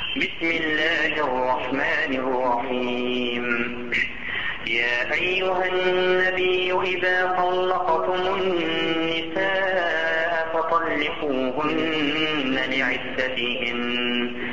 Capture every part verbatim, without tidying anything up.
بسم الله الرحمن الرحيم. يا أيها النبي إذا طلقتم النساء فطلقوهن لعدتهن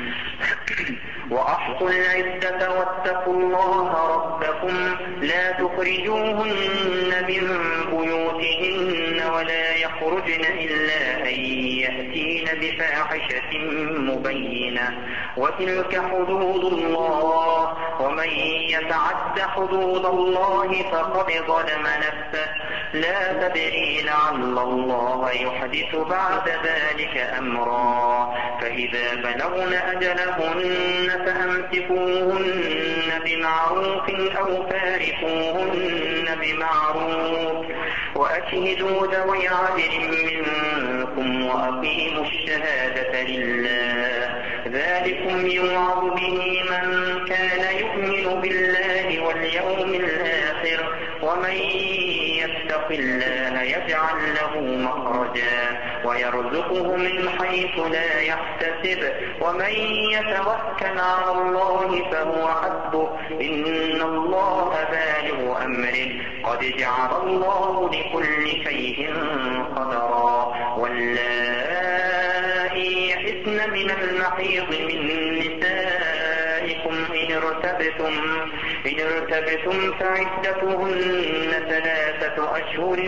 وأحصوا العدة واتقوا الله ربكم لا تخرجوهن من بيوتهن ولا يخرجن إلا أن يأتين بفاحشة مبينة وتلك حدود الله ومن يتعد حدود الله فقد ظلم نفسه لا تدري لعل الله يحدث بعد ذلك أمرا. فإذا بلغن أجلهن فأمسكوهن بمعروف أو فارقوهن بمعروف وأشهدوا ذوي عدل منكم وأقيموا الشهادة لله ذلكم يوعظ به من كان يؤمن بالله واليوم الآخر ومن يتق الله يجعل له مخرجا ويرزقه من حيث لا يحتسب ومن يتوكل على الله فهو حسبه إن الله بالغ أمره قد جعل الله لكل شيء قدرا. واللائي يئسن من المحيض من نسائكم إن ارتبتم إن ارتبتم فعدتهن ثلاثة أشهر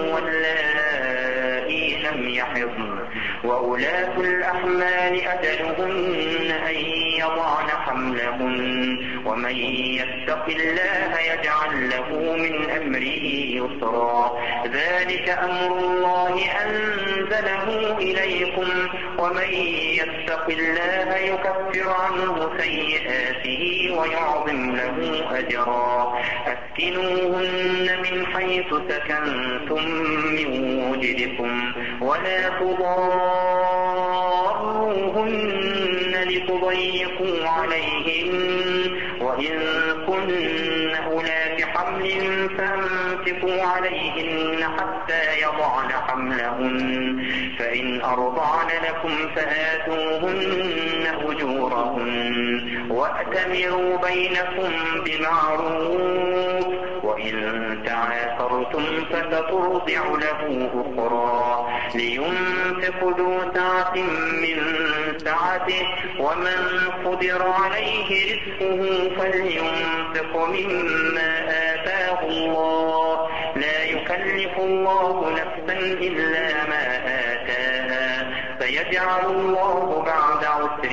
واللائي لم يحضن وأولاة الأحمال أجلهن أن يضعن حملهن ومن يتق الله يجعل له من أمره يسرا. ذلك أمر الله أنزله إليكم ومن يتق الله يكفر عنه سيئاته ويعظم له أجرا. أسكنوهن من حيث سكنتم من وجدكم ولا تضاروهن لتضيقوا عليهن وإن كن أولات حمل فأمسكوا عليهن حتى يضعن حملهن فإن أرضعن لكم فآتوهن أجورهن وأتمروا بينكم بمعروف وإن تعاثرتم فسترضع له أخرى لينفق ذو سعة من سعته ومن قدر عليه رزقه فلينفق مما آتاه الله لا يكلف الله نفسا إلا ما آتاها فيجعل الله بعد عسر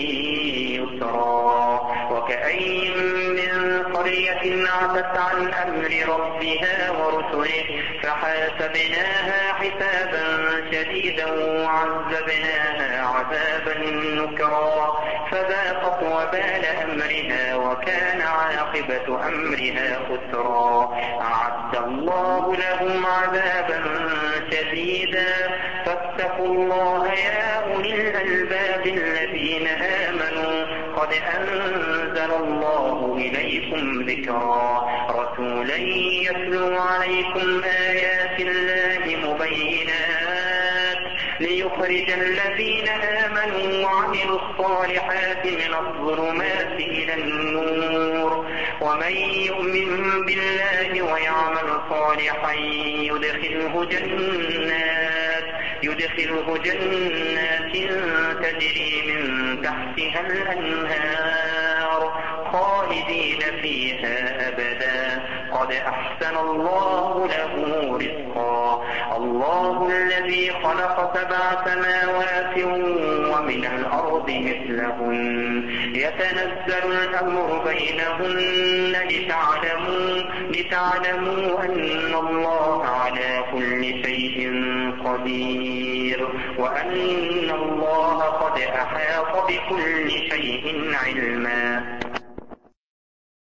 يسرا. وكأين من قرية عتت عن أمر ربها ورسله فحاسبناها حسابا شديدا وعذبناها عذابا نكرا فذاقت وبال أمرها وكان عاقبة أمرها خسرا. أعد الله لهم عذابا شديدا فاتقوا الله يا أولي الألباب الذين آمنوا قد أنزل الله إليكم ذكرا رسولا يتلو عليكم آيات الله مبينات ليخرج الذين آمنوا وعملوا الصالحات من الظلمات إلى النور ومن يؤمن بالله ويعمل صالحا يدخله جنات يدخله جنات تجري من تحتها الأنهار خالدين فيها أبدا قد أحسن الله له رزقا. الله الذي خلق سبع سماوات ومن الأرض مثلهن يتنزل الأمر بينهن لتعلموا لتعلموا أن الله على كل شيء قدير وأن الله قد أحاط بكل شيء علما.